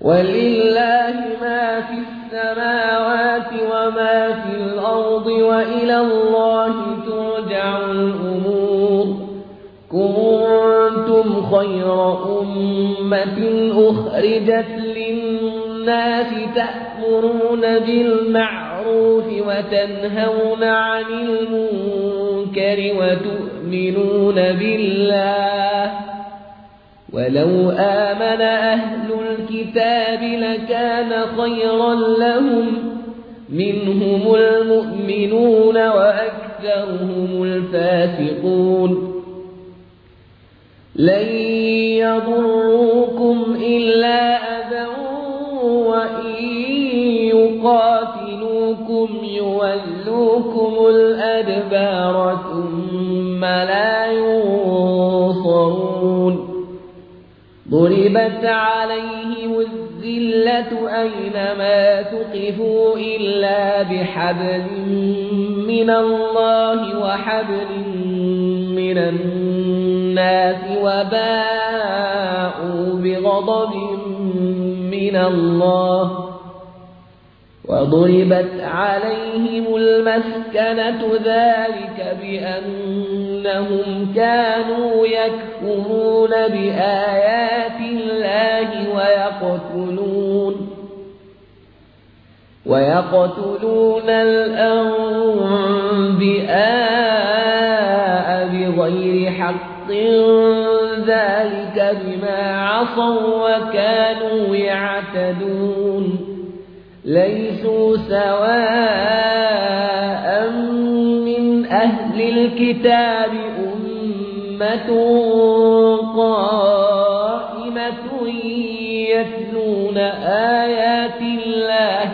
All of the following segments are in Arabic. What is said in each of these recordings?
ولله ما في السماوات وما في الأرض وإلى الله ترجع الأمور كنتم خير أمة أخرجت للناس تأمرون بالمعروف وتنهون عن المنكر وتؤمنون بالله ولو آمن أهل الكتاب لكان خيرا لهم منهم المؤمنون وأكثرهم الفاسقون لن يضروكم إلا أذى وإن يقاتلوكم يولوكم الأدبار ثم لا ينصرون ضربت عليهم الذلة أينما ثقفوا إلا بحبل من الله وحبل من الناس وباءوا بغضب من الله وضربت عليهم المسكنة ذلك بأنهم كانوا يكفرون بآيات الله ويقتلون الأنبياء بغير حق ذلك بما عصوا وكانوا يعتدون ليسوا سواء من أهل الكتاب أمة قائمة يتلون آيات الله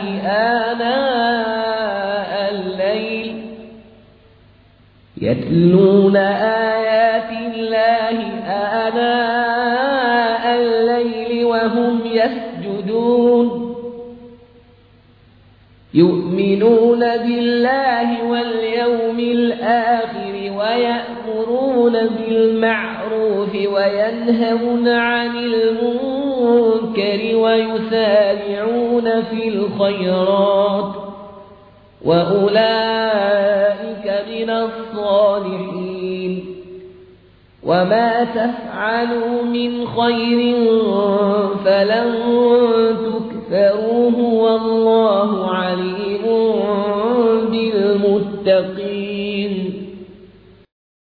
آناء الليل وهم يسجدون يؤمنون بالله واليوم الآخر ويأمرون بالمعروف وينهون عن المنكر ويسارعون في الخيرات وأولئك من الصالحين وما تفعلوا من خير فلن تكفروه والله عليم بالمتقين